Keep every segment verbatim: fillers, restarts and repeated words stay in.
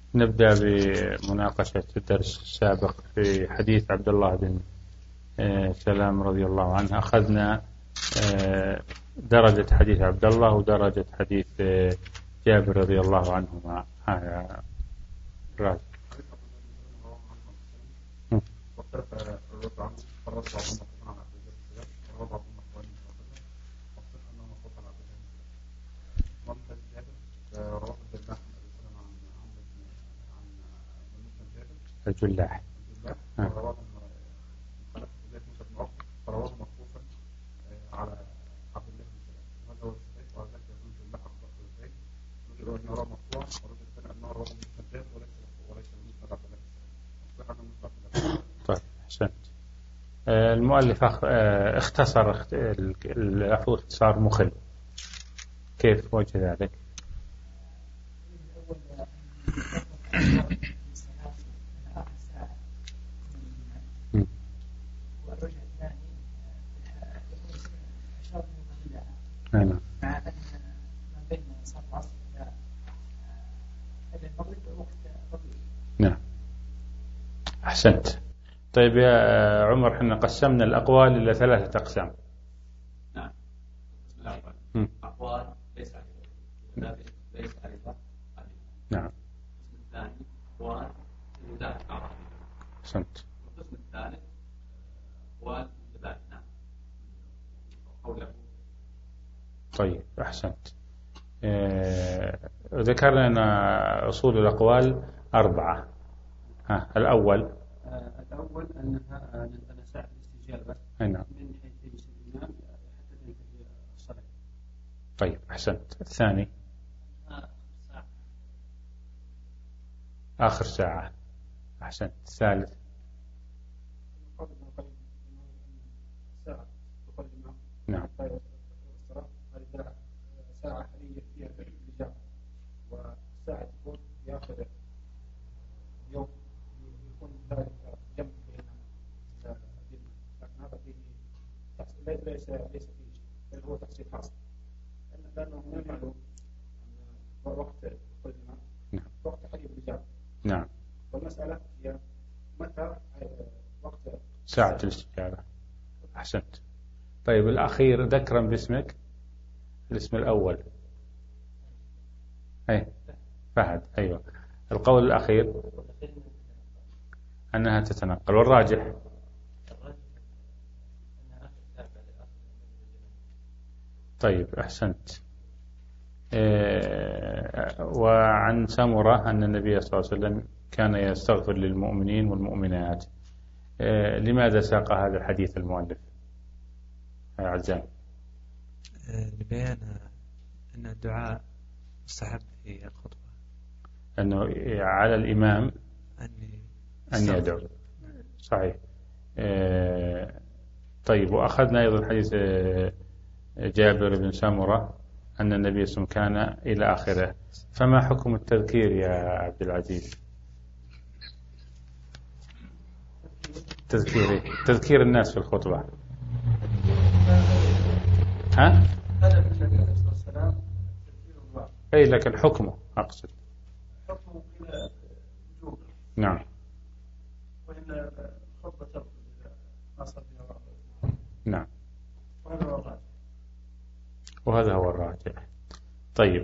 نبدأ بمناقشة الدرس السابق في حديث عبد الله بن سلام رضي الله عنه. أخذنا درجة حديث عبد الله ودرجة حديث جابر رضي الله عنهما. ها راجع. الجلاح طيب أحسنت. المؤلف اختصر العفو اختصار مخل. كيف وجه ذلك؟ نعم. نعم أحسنت. طيب يا عمر، احنا قسمنا الأقوال إلى ثلاثة أقسام. نعم. أقوال ليس عليها ليس عليها. نعم. القسم الثاني أقوال لا تعرف. أحسنت. القسم الثالث أقوال متباينة حوله. طيب أحسنت. اه ذكرنا أن أصول الأقوال أربعة. ها الأول آه الأول أنها أن ساعة الاستجابة نعم. من حيث يجلس الإمام حتى تنتهي الصلاة. طيب أحسنت. الثاني آه ساعة. آخر ساعة. أحسنت. الثالث ساعة تقل الإمام. نعم. ساعة حالية فيها الإجابة، وساعة تكون يأخذ يوم يكون ذلك جنب بين لكن هذا فيه تحصيل ليس ليس فيه شيء، بل هو تحصيل حاصل، لأنه من المعلوم أن وقت كل ما وقت حالي الإجابة. نعم. والمسألة هي متى وقت ساعة الاستجابة. أحسنت. طيب الأخير ذكرا باسمك، الاسم الأول. أي فهد. أيوة. القول الأخير أنها تتنقل، والراجح طيب أحسنت. إيه وعن سمرة أن النبي صلى الله عليه وسلم كان يستغفر للمؤمنين والمؤمنات. إيه لماذا ساق هذا الحديث المؤلف عزام؟ لبيان أن الدعاء مستحب في الخطبة، أنه على الإمام أن يدعو. صحيح. آه طيب. وأخذنا أيضا حديث جابر بن سمرة أن النبي صلى الله عليه وسلم كان إلى آخره. فما حكم التذكير يا عبد العزيز؟ تذكير تذكير الناس في الخطبة. ها؟ هذا في النبي عليه الصلاة والسلام تذكير الله. أي لكن حكمه أقصد. حكمه إلى وجوب. نعم. وإن الخطبة تبطل إذا ما صار فيها واقع. نعم. وهذا هو الراجح. وهذا هو الراجح. طيب.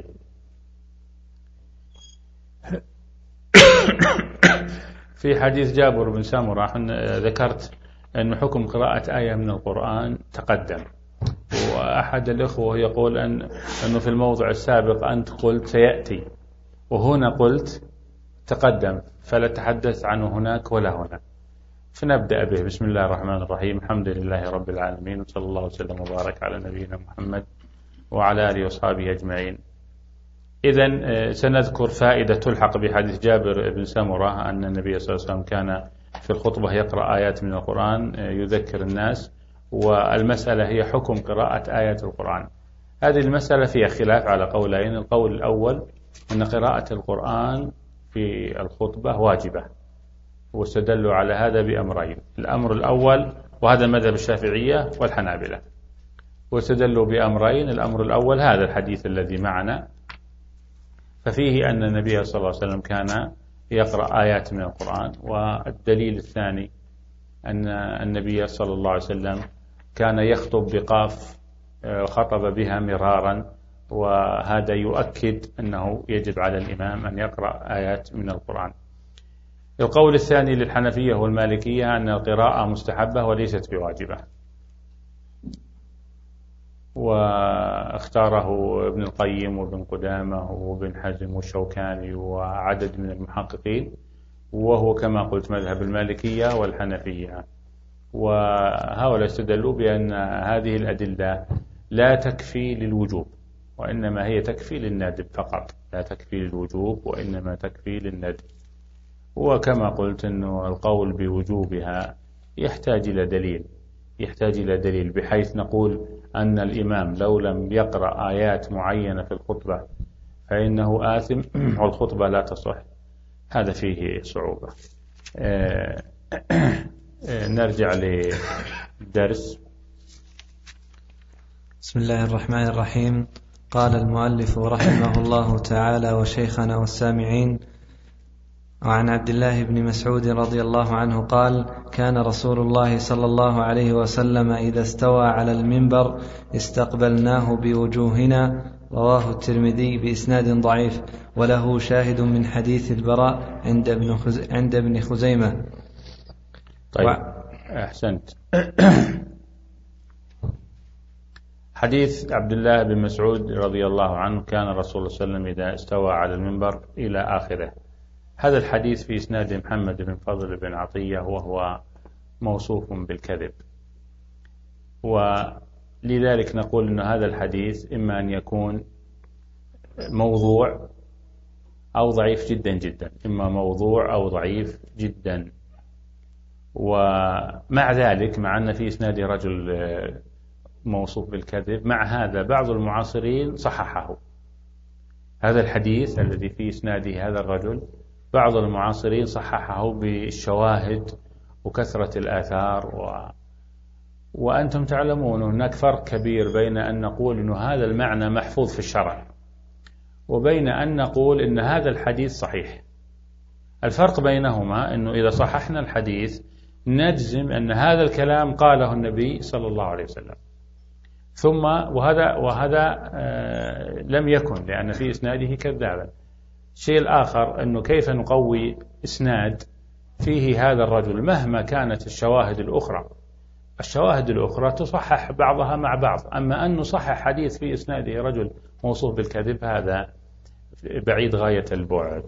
في حديث جابر بن سمرة ذكرت أن حكم قراءة آية من القرآن تقدم، وأحد الإخوة يقول أن أنه في الموضع السابق أنت قلت سيأتي، وهنا قلت تقدم، فلا تحدث عنه هناك ولا هنا. فنبدأ به. بسم الله الرحمن الرحيم. الحمد لله رب العالمين، وصلى الله وسلم وبارك على نبينا محمد وعلى آله وصحبه أجمعين. إذن سنذكر فائدة تلحق بحديث جابر بن سمرة أن النبي صلى الله عليه وسلم كان في الخطبة يقرأ آيات من القرآن يذكر الناس، والمسألة هي حكم قراءة آيات القرآن. هذه المسألة فيها خلاف على قولين. القول الأول أن قراءة القرآن في الخطبة واجبة، واستدلوا على هذا بأمرين. الأمر الأول، وهذا مذهب الشافعية والحنابلة، واستدلوا بأمرين. الأمر الأول هذا الحديث الذي معنا، ففيه أن النبي صلى الله عليه وسلم كان يقرأ آيات من القرآن. والدليل الثاني أن النبي صلى الله عليه وسلم كان يخطب بقاف خطب بها مرارا، وهذا يؤكد أنه يجب على الإمام أن يقرأ آيات من القرآن. القول الثاني للحنفية والمالكية أن القراءة مستحبة وليست بواجبة، واختاره ابن القيم وابن قدامة وابن حزم والشوكاني وعدد من المحققين، وهو كما قلت مذهب المالكية والحنفية. وهؤلاء استدلوا بأن هذه الأدلة لا تكفي للوجوب، وإنما هي تكفي للندب فقط، لا تكفي للوجوب وإنما تكفي للندب. وكما قلت أنه القول بوجوبها يحتاج إلى دليل، يحتاج إلى دليل بحيث نقول أن الإمام لو لم يقرأ آيات معينة في الخطبة فإنه آثم والخطبة لا تصح، هذا فيه صعوبة. نرجع للدرس. بسم الله الرحمن الرحيم. قال المؤلف رحمه الله تعالى وشيخنا والسامعين: وعن عبد الله بن مسعود رضي الله عنه قال: كان رسول الله صلى الله عليه وسلم إذا استوى على المنبر استقبلناه بوجوهنا. رواه الترمذي بإسناد ضعيف، وله شاهد من حديث البراء عند ابن خز... عند ابن خزيمة. طيب و... أحسنت. حديث عبد الله بن مسعود رضي الله عنه: كان رسول الله صلى الله عليه وسلم إذا استوى على المنبر إلى آخره. هذا الحديث في إسناد محمد بن فضل بن عطية، وهو موصوف بالكذب، ولذلك نقول أن هذا الحديث إما أن يكون موضوع أو ضعيف جدا جدا، إما موضوع أو ضعيف جدا. ومع ذلك، مع أن في إسناد رجل موصوف بالكذب، مع هذا بعض المعاصرين صححه. هذا الحديث الذي في إسناده هذا الرجل بعض المعاصرين صححه بالشواهد وكثرة الآثار و... وأنتم تعلمون هناك فرق كبير بين أن نقول أن هذا المعنى محفوظ في الشرع وبين أن نقول أن هذا الحديث صحيح. الفرق بينهما أنه إذا صححنا الحديث نجزم أن هذا الكلام قاله النبي صلى الله عليه وسلم، ثم وهذا وهذا آه لم يكن، لأن في إسناده كذابا. الشيء الآخر أنه كيف نقوي إسناد فيه هذا الرجل مهما كانت الشواهد الأخرى. الشواهد الأخرى تصحح بعضها مع بعض، أما أن نصحح حديث في إسناده رجل موصوف بالكذب هذا بعيد غاية البعد.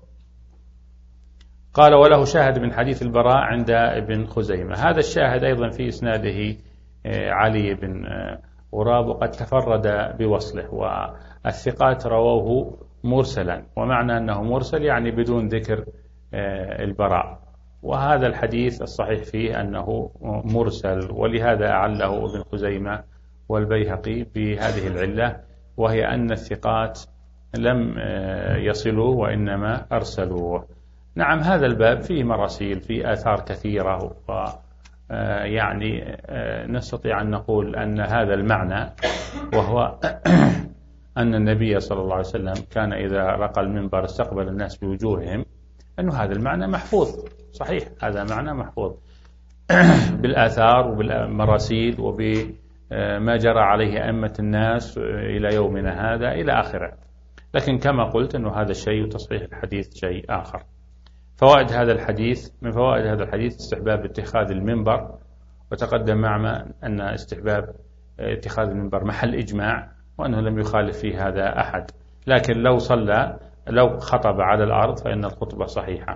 قال: وله شاهد من حديث البراء عند ابن خزيمة. هذا الشاهد أيضا في إسناده علي بن غراب، وقد تفرد بوصله، والثقات رووه مرسلا، ومعنى أنه مرسل يعني بدون ذكر البراء، وهذا الحديث الصحيح فيه أنه مرسل، ولهذا أعله ابن خزيمة والبيهقي بهذه العلة، وهي أن الثقات لم يصلوا وإنما أرسلوه. نعم، هذا الباب فيه مراسيل، فيه آثار كثيرة، ويعني نستطيع أن نقول أن هذا المعنى، وهو أن النبي صلى الله عليه وسلم كان إذا رقى المنبر استقبل الناس بوجوههم، أنه هذا المعنى محفوظ صحيح، هذا معنى محفوظ بالآثار وبالمراسيل وبما جرى عليه أئمة الناس إلى يومنا هذا إلى آخره. لكن كما قلت أنه هذا الشيء وتصحيح الحديث شيء آخر. فوائد هذا الحديث: من فوائد هذا الحديث استحباب اتخاذ المنبر، وتقدم معنا أن استحباب اتخاذ المنبر محل إجماع، وأنه لم يخالف فيه هذا أحد، لكن لو صلى لو خطب على الأرض فإن الخطبة صحيحة.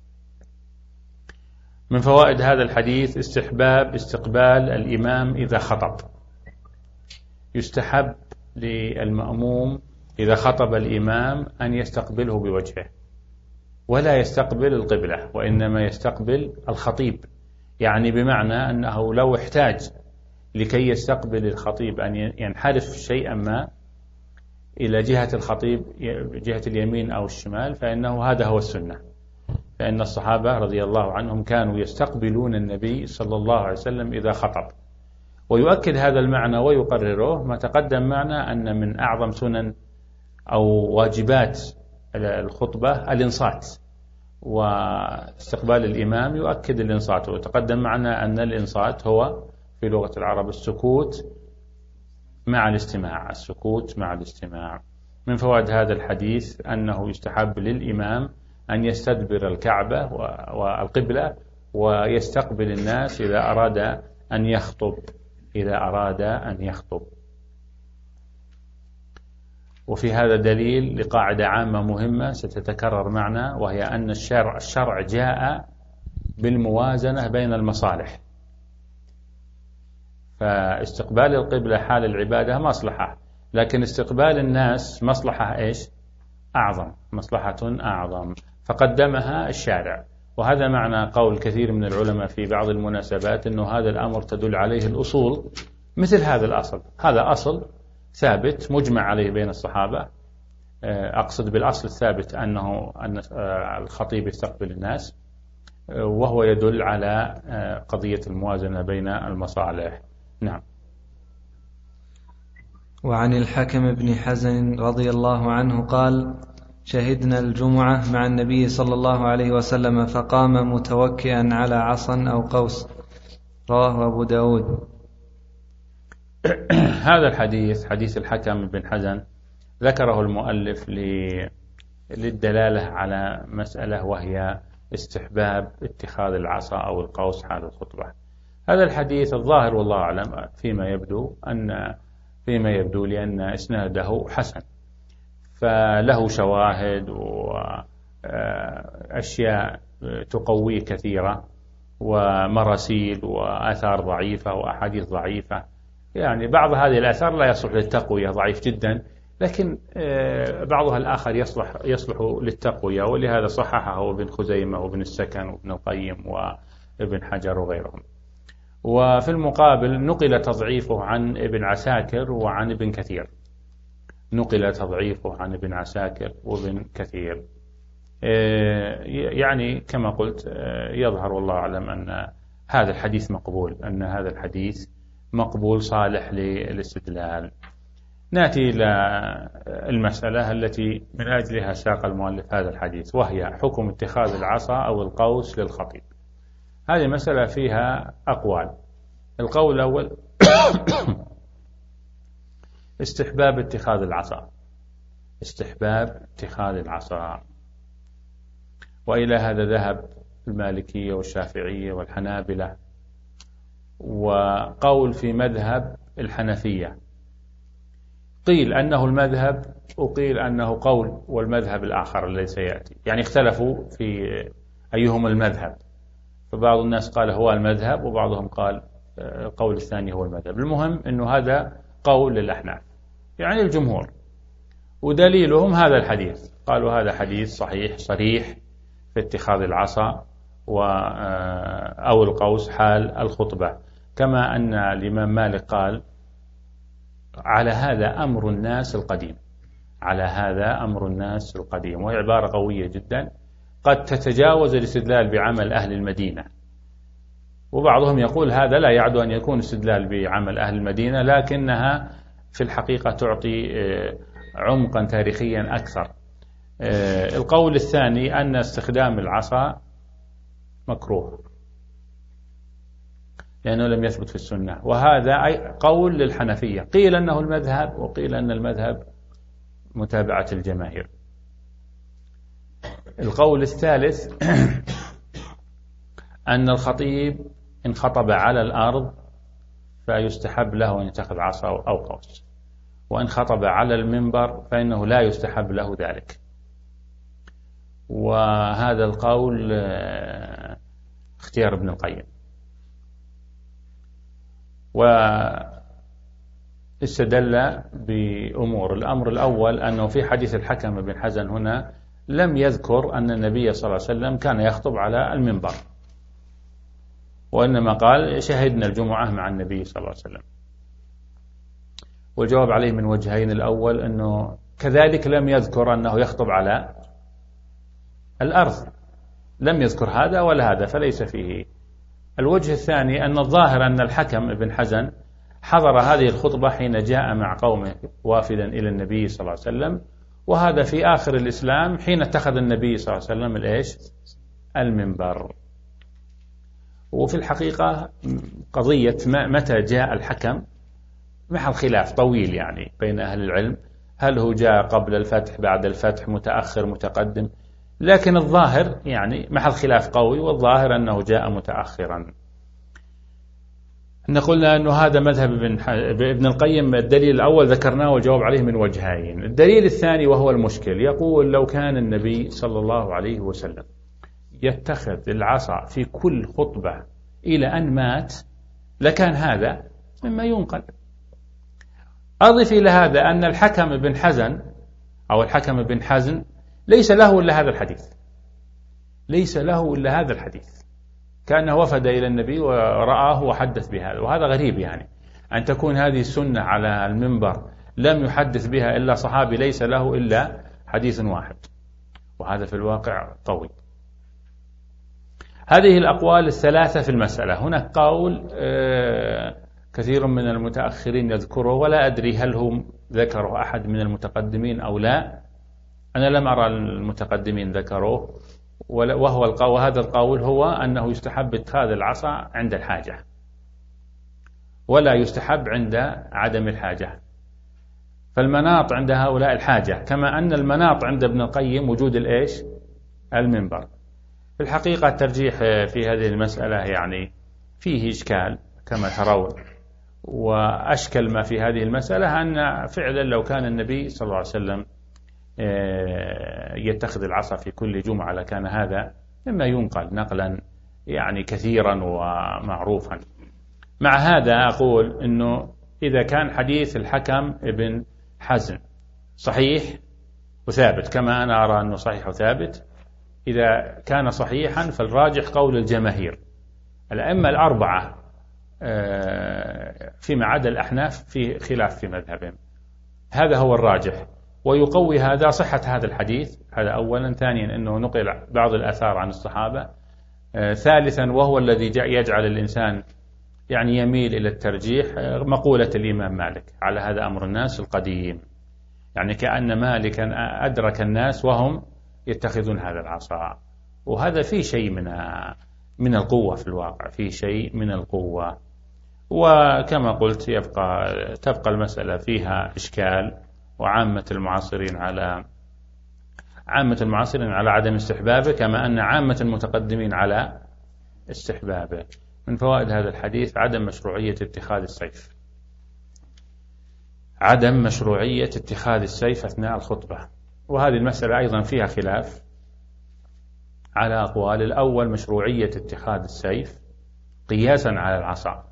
من فوائد هذا الحديث استحباب استقبال الإمام إذا خطب. يستحب للمأموم إذا خطب الإمام أن يستقبله بوجهه، ولا يستقبل القبلة، وإنما يستقبل الخطيب، يعني بمعنى أنه لو احتاج لكي يستقبل الخطيب أن ينحرف شيئا ما إلى جهة الخطيب، جهة اليمين أو الشمال، فإنه هذا هو السنة. فإن الصحابة رضي الله عنهم كانوا يستقبلون النبي صلى الله عليه وسلم إذا خطب. ويؤكد هذا المعنى ويقرره ما تقدم معنا أن من أعظم سنن أو واجبات الخطبة الإنصات، واستقبال الإمام يؤكد الإنصات. وتقدم معنا أن الإنصات هو في لغة العرب السكوت مع الاستماع، السكوت مع الاستماع. من فوائد هذا الحديث أنه يستحب للإمام أن يستدبر الكعبة والقبلة ويستقبل الناس إذا أراد أن يخطب إذا أراد أن يخطب. وفي هذا دليل لقاعدة عامة مهمة ستتكرر معنا، وهي أن الشرع, الشرع جاء بالموازنة بين المصالح. فاستقبال القبلة حال العبادة مصلحة، لكن استقبال الناس مصلحة إيش؟ أعظم، مصلحة أعظم، فقدمها الشارع. وهذا معنى قول كثير من العلماء في بعض المناسبات أنه هذا الأمر تدل عليه الأصول، مثل هذا الأصل. هذا أصل ثابت مجمع عليه بين الصحابة، أقصد بالأصل الثابت أنه أن الخطيب يستقبل الناس، وهو يدل على قضية الموازنة بين المصالح. نعم. وعن الحكم بن حزن رضي الله عنه قال: شهدنا الجمعة مع النبي صلى الله عليه وسلم فقام متوكئا على عصا أو قوس. رواه أبو داود. هذا الحديث حديث الحكم بن حزن ذكره المؤلف للدلالة على مسألة، وهي استحباب اتخاذ العصا أو القوس حال الخطبة. هذا الحديث الظاهر والله أعلم فيما يبدو أن فيما يبدو لأن إسناده حسن، فله شواهد وأشياء تقويه كثيرة، ومراسيل وآثار ضعيفة وأحاديث ضعيفة. يعني بعض هذه الآثار لا يصلح للتقوية، ضعيف جدا، لكن بعضها الآخر يصلح يصلح للتقوية، ولهذا صححه ابن خزيمة وابن السكن وابن القيم وابن حجر وغيرهم. وفي المقابل نقل تضعيفه عن ابن عساكر وعن ابن كثير، نقل تضعيفه عن ابن عساكر وابن كثير. يعني كما قلت يظهر والله أعلم أن هذا الحديث مقبول، أن هذا الحديث مقبول صالح للاستدلال. نأتي إلى المسألة التي من أجلها ساق المؤلف هذا الحديث، وهي حكم اتخاذ العصا أو القوس للخطيب. هذه مسألة فيها أقوال. القول الأول استحباب اتخاذ العصا، استحباب اتخاذ العصا، وإلى هذا ذهب المالكية والشافعية والحنابلة، وقول في مذهب الحنفية. قيل أنه المذهب وقيل أنه قول والمذهب الآخر الذي سيأتي، يعني اختلفوا في أيهم المذهب، فبعض الناس قال هو المذهب وبعضهم قال القول الثاني هو المذهب. المهم أنه هذا قول للأحناف، يعني الجمهور، ودليلهم هذا الحديث. قالوا هذا حديث صحيح صريح في اتخاذ العصا أو القوس حال الخطبة، كما أن الإمام مالك قال على هذا أمر الناس القديم، على هذا أمر الناس القديم، وهي عبارة قوية جدا قد تتجاوز الاستدلال بعمل أهل المدينة. وبعضهم يقول هذا لا يعد أن يكون استدلال بعمل أهل المدينة، لكنها في الحقيقة تعطي عمقا تاريخيا أكثر. القول الثاني أن استخدام العصا مكروه لأنه لم يثبت في السنة، وهذا أي قول للحنفية. قيل أنه المذهب وقيل أن المذهب متابعة الجماهير. القول الثالث أن الخطيب إن خطب على الأرض فيستحب له أن يتخذ عصا أو قوس، وإن خطب على المنبر فإنه لا يستحب له ذلك. وهذا القول اختيار ابن القيم. واستدل بأمور. الأمر الأول أنه في حديث الحكم بن حزن هنا لم يذكر أن النبي صلى الله عليه وسلم كان يخطب على المنبر، وإنما قال شهدنا الجمعة مع النبي صلى الله عليه وسلم. والجواب عليه من وجهين. الأول أنه كذلك لم يذكر أنه يخطب على الأرض، لم يذكر هذا ولا هذا، فليس فيه. الوجه الثاني أن الظاهر أن الحكم بن حزن حضر هذه الخطبة حين جاء مع قومه وافدا إلى النبي صلى الله عليه وسلم، وهذا في آخر الإسلام حين اتخذ النبي صلى الله عليه وسلم الإيش؟ المنبر. وفي الحقيقة قضية متى جاء الحكم محل خلاف طويل يعني بين أهل العلم، هل هو جاء قبل الفتح بعد الفتح متأخر متقدم، لكن الظاهر يعني محل خلاف قوي، والظاهر أنه جاء متأخرا. قلنا أنه هذا مذهب ابن, ابن القيم. الدليل الأول ذكرناه والجواب عليه من وجهين. الدليل الثاني وهو المشكل، يقول لو كان النبي صلى الله عليه وسلم يتخذ العصا في كل خطبة إلى أن مات لكان هذا مما ينقل. أضف إلى هذا أن الحكم بن حزن أو الحكم بن حزن ليس له إلا هذا الحديث، ليس له إلا هذا الحديث، كأنه وفد إلى النبي ورآه وحدث بهذا. وهذا غريب يعني أن تكون هذه السنة على المنبر لم يحدث بها إلا صحابي ليس له إلا حديث واحد، وهذا في الواقع طويل. هذه الأقوال الثلاثة في المسألة. هناك قول كثير من المتأخرين يذكره ولا أدري هل هم ذكره أحد من المتقدمين أو لا، أنا لم أرى المتقدمين ذكروه، وهو القول وهذا القول هو أنه يستحب اتخاذ العصا عند الحاجة ولا يستحب عند عدم الحاجة. فالمناط عند هؤلاء الحاجة، كما أن المناط عند ابن القيم وجود الإيش؟ المنبر. في الحقيقة الترجيح في هذه المسألة يعني فيه إشكال كما ترون، وأشكل ما في هذه المسألة أن فعلا لو كان النبي صلى الله عليه وسلم يتخذ العصا في كل جمعة لكان هذا مما ينقل نقلا يعني كثيرا ومعروفا. مع هذا أقول أنه إذا كان حديث الحكم ابن حزن صحيح وثابت، كما أنا أرى أنه صحيح وثابت، إذا كان صحيحا فالراجح قول الجماهير. الأئمة الأربعة فيما عدا الأحناف في خلاف في مذهبهم، هذا هو الراجح. ويقوي هذا صحة هذا الحديث، هذا أولا. ثانيا أنه نقل بعض الآثار عن الصحابة. ثالثا وهو الذي يجعل الإنسان يعني يميل إلى الترجيح مقولة الإمام مالك على هذا أمر الناس القديم، يعني كأن مالكا أدرك الناس وهم يتخذون هذا العصا، وهذا فيه شيء من من القوة في الواقع، فيه شيء من القوة. وكما قلت يبقى تبقى المسألة فيها إشكال، وعامة المعاصرين على عامة المعاصرين على عدم استحبابه، كما أن عامة المتقدمين على استحبابه. من فوائد هذا الحديث عدم مشروعية اتخاذ السيف، عدم مشروعية اتخاذ السيف أثناء الخطبة. وهذه المسألة أيضا فيها خلاف على أقوال. الأول مشروعية اتخاذ السيف قياسا على العصا.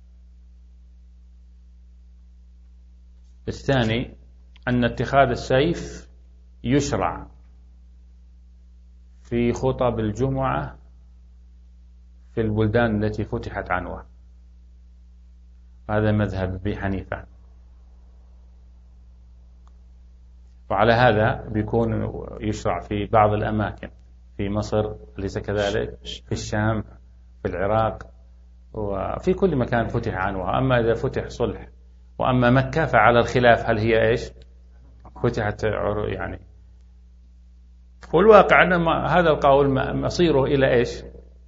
الثاني أن اتخاذ السيف يشرع في خطب الجمعة في البلدان التي فتحت عنوة، هذا مذهب أبي حنيفة. وعلى هذا بيكون يشرع في بعض الأماكن، في مصر أليس كذلك، في الشام، في العراق، وفي كل مكان فتح عنوة. أما إذا فتح صلح، وأما مكة فعلى الخلاف هل هي إيش فتحت يعني. والواقع أن هذا القول مصيره إلى إيش؟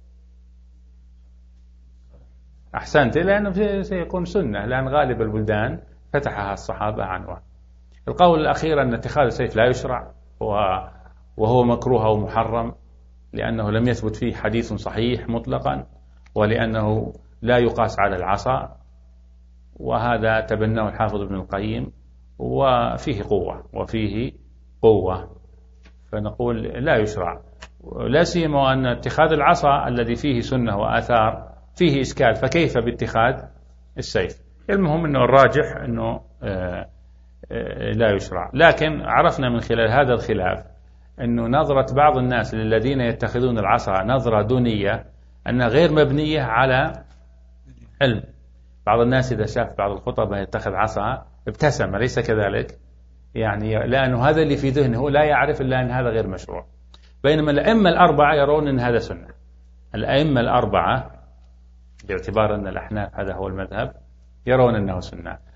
أحسنت، لأنه سيكون سنة، لأن غالب البلدان فتحها الصحابة عنوة. القول الأخير أن اتخاذ السيف لا يشرع وهو مكروه أو محرم، لأنه لم يثبت فيه حديث صحيح مطلقا، ولأنه لا يقاس على العصا، وهذا تبناه الحافظ ابن القيم، وفيه قوة وفيه قوة فنقول لا يشرع. لا سيما أن اتخاذ العصا الذي فيه سنة وآثار فيه إشكال، فكيف باتخاذ السيف؟ المهم أنه الراجح أنه لا يشرع. لكن عرفنا من خلال هذا الخلاف أنه نظرة بعض الناس للذين يتخذون العصا نظرة دونية، أنها غير مبنية على علم. بعض الناس إذا شاف بعض الخطبة يتخذ عصا ابتسم، ليس كذلك؟ يعني لأنه هذا اللي في ذهنه لا يعرف إلا أن هذا غير مشروع. بينما الأئمة الأربعة يرون أن هذا سنة. الأئمة الأربعة باعتبار أن الأحناف هذا هو المذهب يرون أنه سنة.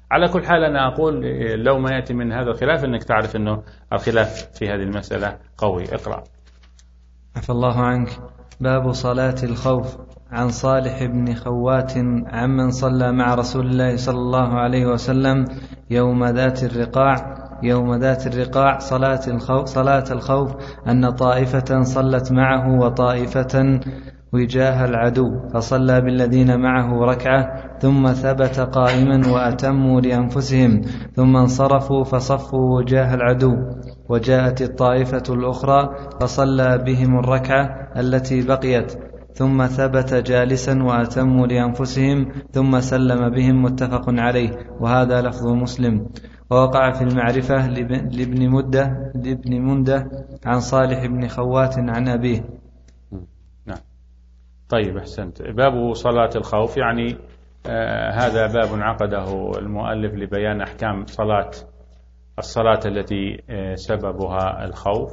على كل حال أنا أقول لو ما يأتي من هذا الخلاف أنك تعرف أنه الخلاف في هذه المسألة قوي. اقرأ. عفى الله عنك. باب صلاة الخوف. عن صالح بن خوات عمن صلى مع رسول الله صلى الله عليه وسلم يوم ذات الرقاع يوم ذات الرقاع صلاة الخوف, صلاة الخوف أن طائفة صلت معه وطائفة وجاه العدو، فصلى بالذين معه ركعة ثم ثبت قائما وأتموا لأنفسهم، ثم انصرفوا فصفوا وجاه العدو، وجاءت الطائفة الأخرى فصلى بهم الركعة التي بقيت، ثم ثبت جالسا وأتموا لأنفسهم ثم سلم بهم. متفق عليه، وهذا لفظ مسلم. ووقع في المعرفة لابن مدة لابن منده عن صالح بن خوات عن أبيه. نعم. طيب أحسنت. باب صلاة الخوف، يعني آه هذا باب عقده المؤلف لبيان أحكام صلاة الصلاة التي آه سببها الخوف.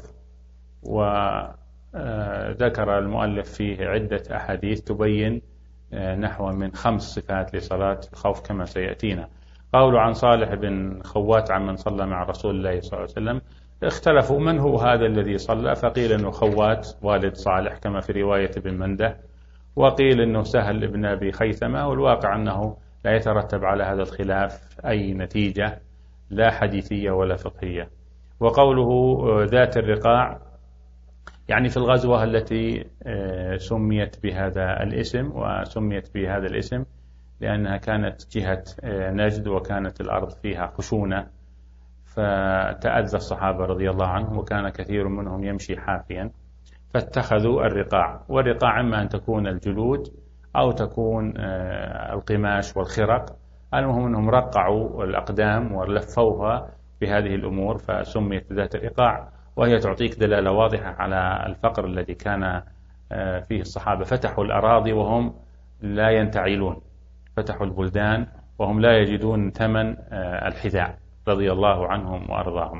وذكر المؤلف فيه عدة أحاديث تبين آه نحو من خمس صفات لصلاة الخوف كما سيأتينا. قول عن صالح بن خوات عمن صلى مع رسول الله صلى الله عليه وسلم، اختلفوا من هو هذا الذي صلى، فقيل أنه خوات والد صالح كما في رواية ابن منده، وقيل أنه سهل ابن أبي خيثمة، والواقع أنه لا يترتب على هذا الخلاف أي نتيجة لا حديثية ولا فقهية. وقوله ذات الرقاع يعني في الغزوة التي سميت بهذا الاسم، وسميت بهذا الاسم لأنها كانت جهة نجد وكانت الأرض فيها خشونة، فتأذى الصحابة رضي الله عنهم، وكان كثير منهم يمشي حافيا، فاتخذوا الرقاع. والرقاع إما أن تكون الجلود أو تكون القماش والخرق، المهم أنهم رقعوا الأقدام ولفوها بهذه الأمور فسميت ذات الرقاع. وهي تعطيك دلالة واضحة على الفقر الذي كان فيه الصحابة، فتحوا الأراضي وهم لا ينتعلون، فتحوا البلدان وهم لا يجدون ثمن الحذاء رضي الله عنهم وأرضاهم.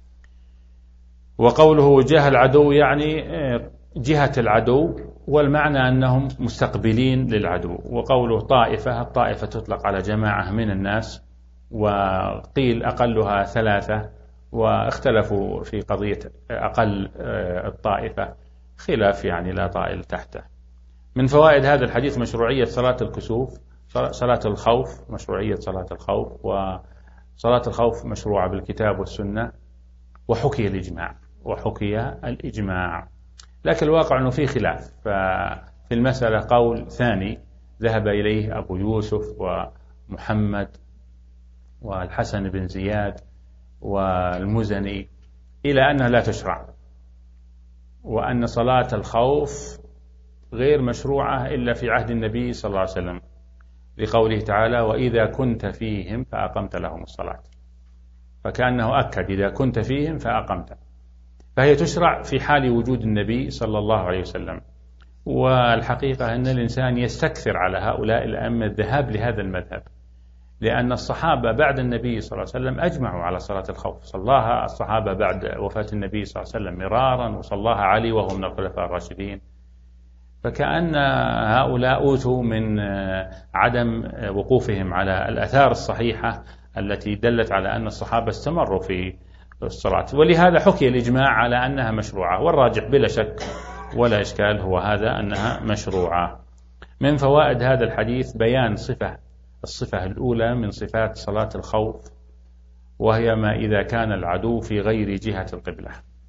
وقوله جهة العدو يعني جهة العدو، والمعنى أنهم مستقبلين للعدو. وقوله طائفة، الطائفة تطلق على جماعة من الناس، وقيل أقلها ثلاثة، واختلفوا في قضية أقل الطائفة خلاف يعني لا طائل تحته. من فوائد هذا الحديث مشروعية صلاة الكسوف، صلاة الخوف، مشروعية صلاة الخوف، وصلاة الخوف مشروعة بالكتاب والسنة، وحكي الإجماع وحكي الإجماع لكن الواقع أنه في خلاف. ففي المسألة قول ثاني ذهب إليه أبو يوسف ومحمد والحسن بن زياد والمزني إلى أنها لا تشرع، وأن صلاة الخوف غير مشروعة إلا في عهد النبي صلى الله عليه وسلم، لقوله تعالى وإذا كنت فيهم فأقمت لهم الصلاة، فكأنه أكد إذا كنت فيهم فأقمت، فهي تشرع في حال وجود النبي صلى الله عليه وسلم. والحقيقة أن الإنسان يستكثر على هؤلاء الأئمة الذهاب لهذا المذهب، لأن الصحابة بعد النبي صلى الله عليه وسلم أجمعوا على صلاة الخوف، صلاها الصحابة بعد وفاة النبي صلى الله عليه وسلم مرارا، وصلاها علي وهو من الخلفاء الراشدين. فكأن هؤلاء أوتوا من عدم وقوفهم على الآثار الصحيحة التي دلت على أن الصحابة استمروا في الصلاة، ولهذا حكي الإجماع على أنها مشروعة، والراجح بلا شك ولا إشكال هو هذا أنها مشروعة. من فوائد هذا الحديث بيان صفة الصفة الأولى من صفات صلاة الخوف، وهي ما إذا كان العدو في غير جهة القبلة.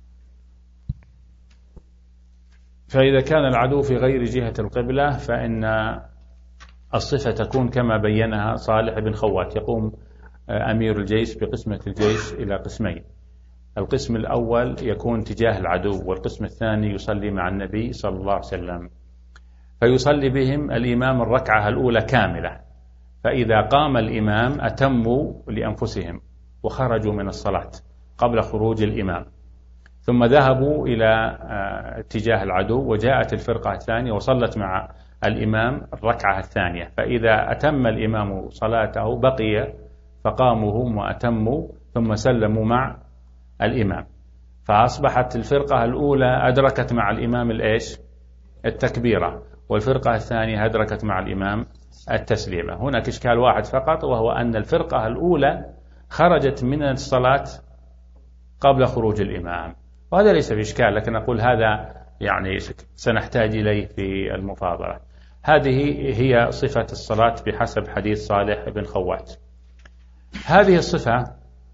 فإذا كان العدو في غير جهة القبلة فإن الصفة تكون كما بينها صالح بن خوات. يقوم أمير الجيش بقسمة الجيش إلى قسمين، القسم الأول يكون تجاه العدو، والقسم الثاني يصلي مع النبي صلى الله عليه وسلم، فيصلي بهم الإمام الركعة الأولى كاملة، فإذا قام الإمام أتموا لأنفسهم وخرجوا من الصلاة قبل خروج الإمام، ثم ذهبوا إلى اتجاه العدو، وجاءت الفرقة الثانية وصلت مع الإمام الركعة الثانية، فإذا أتم الإمام صلاته بقي فقاموا هم وأتموا ثم سلموا مع الإمام، فأصبحت الفرقة الأولى أدركت مع الإمام الإيش؟ التكبيرة، والفرقة الثانية أدركت مع الإمام التسليمة. هناك إشكال واحد فقط، وهو أن الفرقة الأولى خرجت من الصلاة قبل خروج الإمام، وهذا ليس بإشكال، لكن أقول هذا يعني سنحتاج إليه في المفاضلة. هذه هي صفة الصلاة بحسب حديث صالح بن خوات. هذه الصفة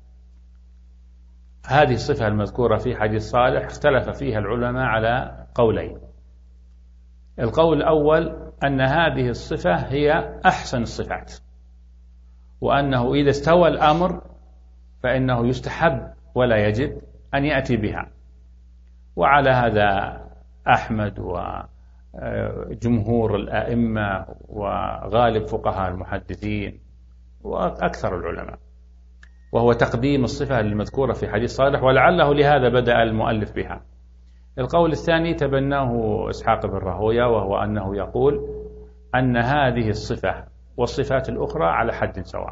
هذه الصفة المذكورة في حديث صالح اختلف فيها العلماء على قولين. القول الأول أن هذه الصفة هي أحسن الصفات، وأنه إذا استوى الأمر فإنه يستحب ولا يجب أن يأتي بها، وعلى هذا أحمد وجمهور الأئمة وغالب فقهاء المحدثين وأكثر العلماء، وهو تقديم الصفة المذكورة في حديث صالح، ولعله لهذا بدأ المؤلف بها. القول الثاني تبناه إسحاق بن راهويه، وهو أنه يقول أن هذه الصفة والصفات الأخرى على حد سواء،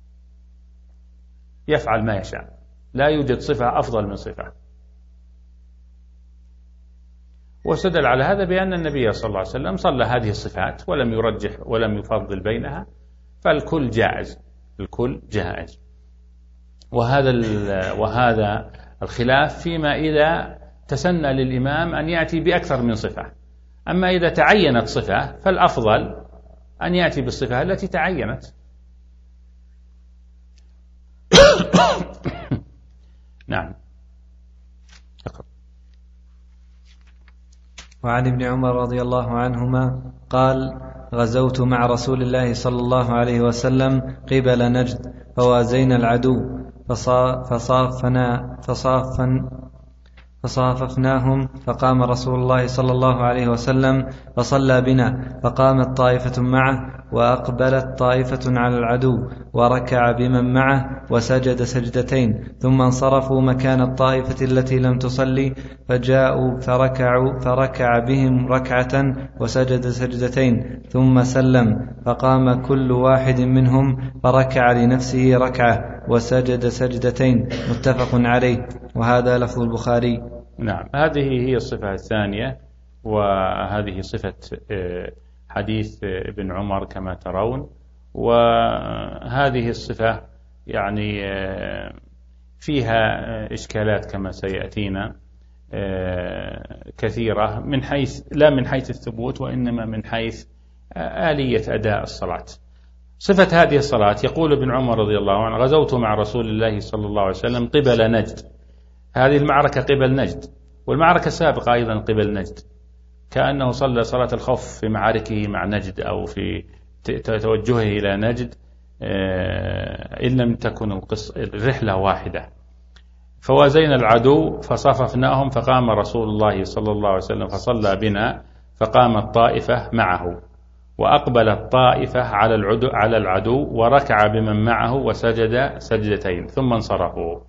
يفعل ما يشاء، لا يوجد صفة أفضل من صفة. واستدل على هذا بأن النبي صلى الله عليه وسلم صلى هذه الصفات ولم يرجح ولم يفضل بينها، فالكل جائز، الكل جائز. وهذا وهذا الخلاف فيما إذا تسنى للإمام أن يأتي بأكثر من صفة. أما إذا تعينت صفة فالأفضل أن يأتي بالصفة التي تعينت. نعم. وعن ابن عمر رضي الله عنهما قال: غزوت مع رسول الله صلى الله عليه وسلم قبل نجد فوازينا العدو فصافنا فصافن فصاففناهم، فقام رسول الله صلى الله عليه وسلم فصلى بنا، فقامت طائفة معه وأقبلت طائفة على العدو وركع بمن معه وسجد سجدتين، ثم انصرفوا مكان الطائفة التي لم تصلي فجاءوا فركعوا فركع بهم ركعة وسجد سجدتين ثم سلم، فقام كل واحد منهم فركع لنفسه ركعة وسجد سجدتين، متفق عليه، وهذا لفظ البخاري. نعم، هذه هي الصفة الثانية، وهذه صفة حديث ابن عمر كما ترون. وهذه الصفة يعني فيها إشكالات كما سيأتينا كثيرة، من حيث لا من حيث الثبوت، وإنما من حيث آلية أداء الصلاة. صفة هذه الصلاة، يقول ابن عمر رضي الله عنه: غزوت مع رسول الله صلى الله عليه وسلم قبل نجد. هذه المعركة قبل نجد، والمعركة السابقة أيضا قبل نجد، كأنه صلى صلاة الخوف في معاركه مع نجد أو في توجهه إلى نجد، إن لم تكن الرحلة واحدة. فوازينا العدو فصففناهم، فقام رسول الله صلى الله عليه وسلم فصلى بنا، فقامت طائفة معه وأقبلت طائفة على العدو, على العدو وركع بمن معه وسجد سجدتين ثم انصرفوا.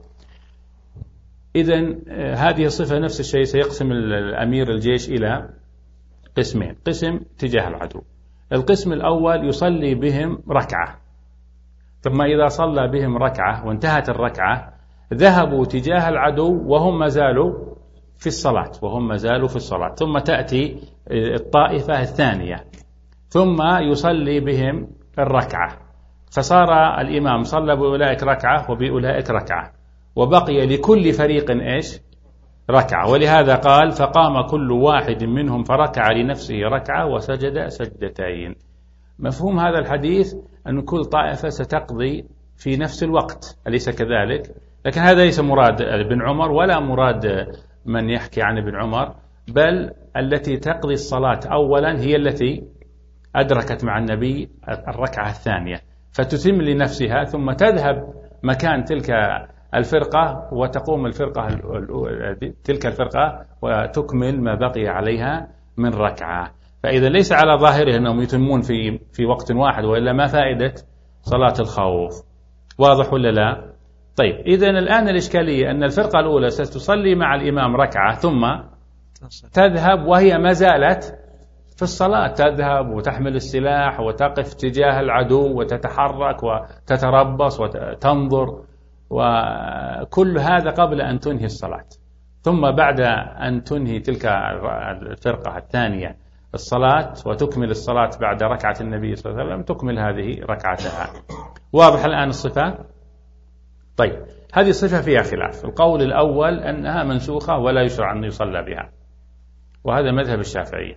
إذن هذه الصفة نفس الشيء سيقسم الأمير الجيش إلى قسمين: قسم تجاه العدو، القسم الأول يصلي بهم ركعة، ثم إذا صلى بهم ركعة وانتهت الركعة ذهبوا تجاه العدو وهم ما زالوا في الصلاة وهم ما زالوا في الصلاة ثم تأتي الطائفة الثانية ثم يصلي بهم الركعة، فصار الإمام صلى بأولئك ركعة وبأولئك ركعة، وبقي لكل فريق إيش؟ ركعة. ولهذا قال: فقام كل واحد منهم فركع لنفسه ركعة وسجد سجدتين. مفهوم هذا الحديث أن كل طائفة ستقضي في نفس الوقت، أليس كذلك؟ لكن هذا ليس مراد ابن عمر ولا مراد من يحكي عن ابن عمر، بل التي تقضي الصلاة أولا هي التي أدركت مع النبي الركعة الثانية، فتتم لنفسها ثم تذهب مكان تلك الفرقة وتقوم الفرقة تلك الفرقة وتكمل ما بقي عليها من ركعة. فإذا ليس على ظاهره أنهم يتمون في في وقت واحد، وإلا ما فائدة صلاة الخوف. واضح ولا لا؟ طيب، إذن الآن الإشكالية أن الفرقة الأولى ستصلي مع الإمام ركعة ثم تذهب وهي ما زالت في الصلاة، تذهب وتحمل السلاح وتقف تجاه العدو وتتحرك وتتربص وتنظر، وكل هذا قبل أن تنهي الصلاة. ثم بعد أن تنهي تلك الفرقة الثانية الصلاة وتكمل الصلاة بعد ركعة النبي صلى الله عليه وسلم تكمل هذه ركعتها. واضح الآن الصفة؟ طيب، هذه الصفة فيها خلاف. القول الأول أنها منسوخة ولا يشرع أن يصلى بها، وهذا مذهب الشافعية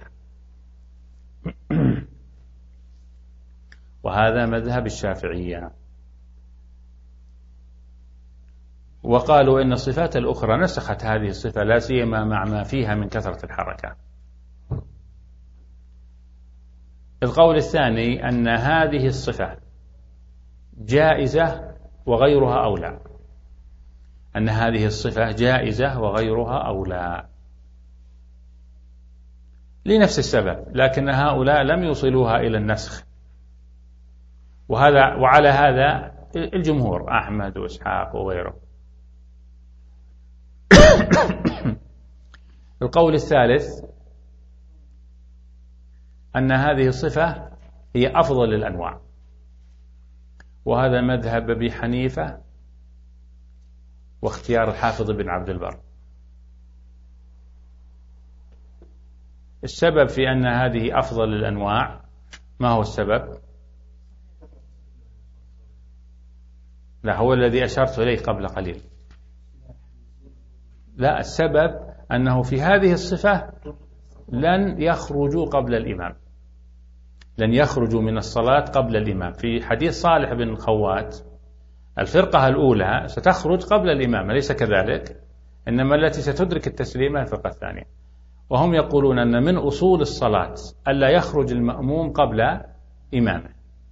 وهذا مذهب الشافعية. وقالوا إن الصفات الأخرى نسخت هذه الصفة، لا سيما مع ما فيها من كثرة الحركة. القول الثاني أن هذه الصفة جائزة وغيرها أولى، أن هذه الصفة جائزة وغيرها أولى لنفس السبب، لكن هؤلاء لم يوصلوها إلى النسخ. وهذا وعلى هذا الجمهور أحمد وإسحاق وغيره. القول الثالث أن هذه الصفة هي أفضل الأنواع، وهذا مذهب أبي حنيفة واختيار الحافظ بن عبد البر. السبب في أن هذه أفضل الأنواع ما هو السبب؟ لا، هو الذي أشرت إليه قبل قليل. لا، السبب أنه في هذه الصفة لن يخرجوا قبل الإمام، لن يخرجوا من الصلاة قبل الإمام. في حديث صالح بن خوات الفرقة الأولى ستخرج قبل الإمام، أليس كذلك؟ إنما التي ستدرك التسليمة الفرقة الثانية. وهم يقولون أن من أصول الصلاة ألا يخرج المأموم قبل إمامه.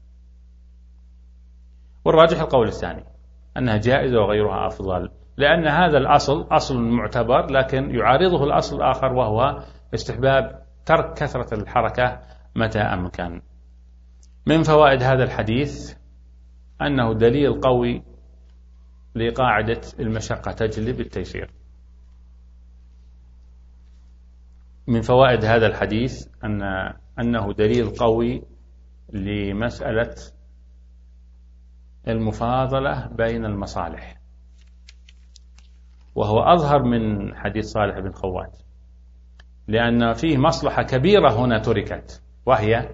والراجح القول الثاني أنها جائزة وغيرها أفضل، لأن هذا الأصل أصل معتبر، لكن يعارضه الأصل الآخر وهو استحباب ترك كثرة الحركة متى أمكن. من فوائد هذا الحديث أنه دليل قوي لقاعدة المشقة تجلب التيسير. من فوائد هذا الحديث أن أنه دليل قوي لمسألة المفاضلة بين المصالح، وهو أظهر من حديث صالح بن خوات، لأن فيه مصلحة كبيرة هنا تركت، وهي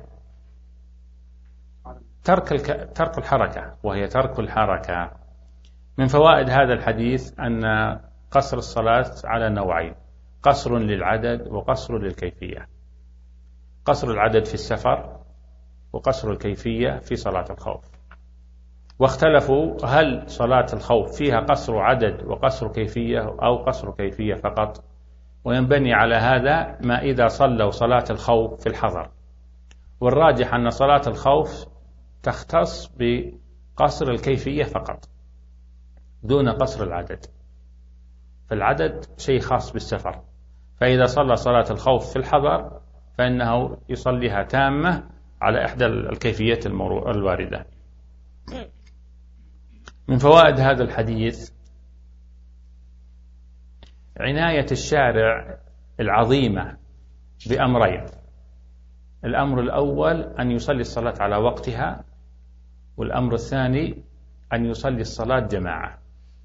ترك ترك الحركة وهي ترك الحركة. من فوائد هذا الحديث أن قصر الصلاة على نوعين: قصر للعدد وقصر للكيفية. قصر العدد في السفر، وقصر الكيفية في صلاة الخوف. واختلفوا هل صلاة الخوف فيها قصر عدد وقصر كيفية أو قصر كيفية فقط، وينبني على هذا ما إذا صلوا صلاة الخوف في الحضر. والراجح أن صلاة الخوف تختص بقصر الكيفية فقط دون قصر العدد، فالعدد شيء خاص بالسفر، فإذا صلى صلاة الخوف في الحضر فإنه يصليها تامة على إحدى الكيفيات الواردة. من فوائد هذا الحديث عناية الشارع العظيمة بأمرين: الأمر الأول أن يصلي الصلاة على وقتها، والأمر الثاني أن يصلي الصلاة جماعة.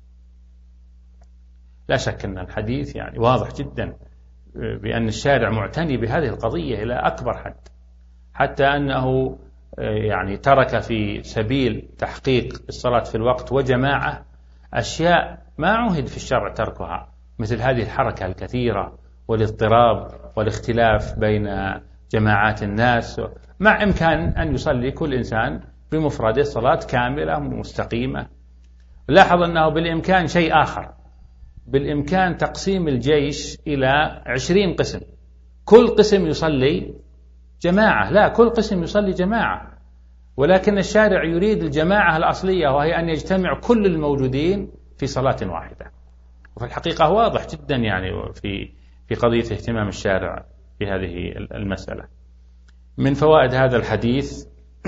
لا شك أن الحديث يعني واضح جدا بأن الشارع معتني بهذه القضية إلى أكبر حد، حتى أنه يعني ترك في سبيل تحقيق الصلاة في الوقت وجماعة أشياء ما عهد في الشرع تركها، مثل هذه الحركة الكثيرة والاضطراب والاختلاف بين جماعات الناس، مع إمكان أن يصلي كل إنسان بمفرده صلاة كاملة مستقيمة. لاحظ أنه بالإمكان شيء آخر، بالإمكان تقسيم الجيش إلى عشرين قسم، كل قسم يصلي جماعة، لا كل قسم يصلي جماعة، ولكن الشارع يريد الجماعة الأصلية، وهي أن يجتمع كل الموجودين في صلاة واحدة. وفي الحقيقة واضح جدا يعني في في قضية اهتمام الشارع بهذه المسألة. من فوائد هذا الحديث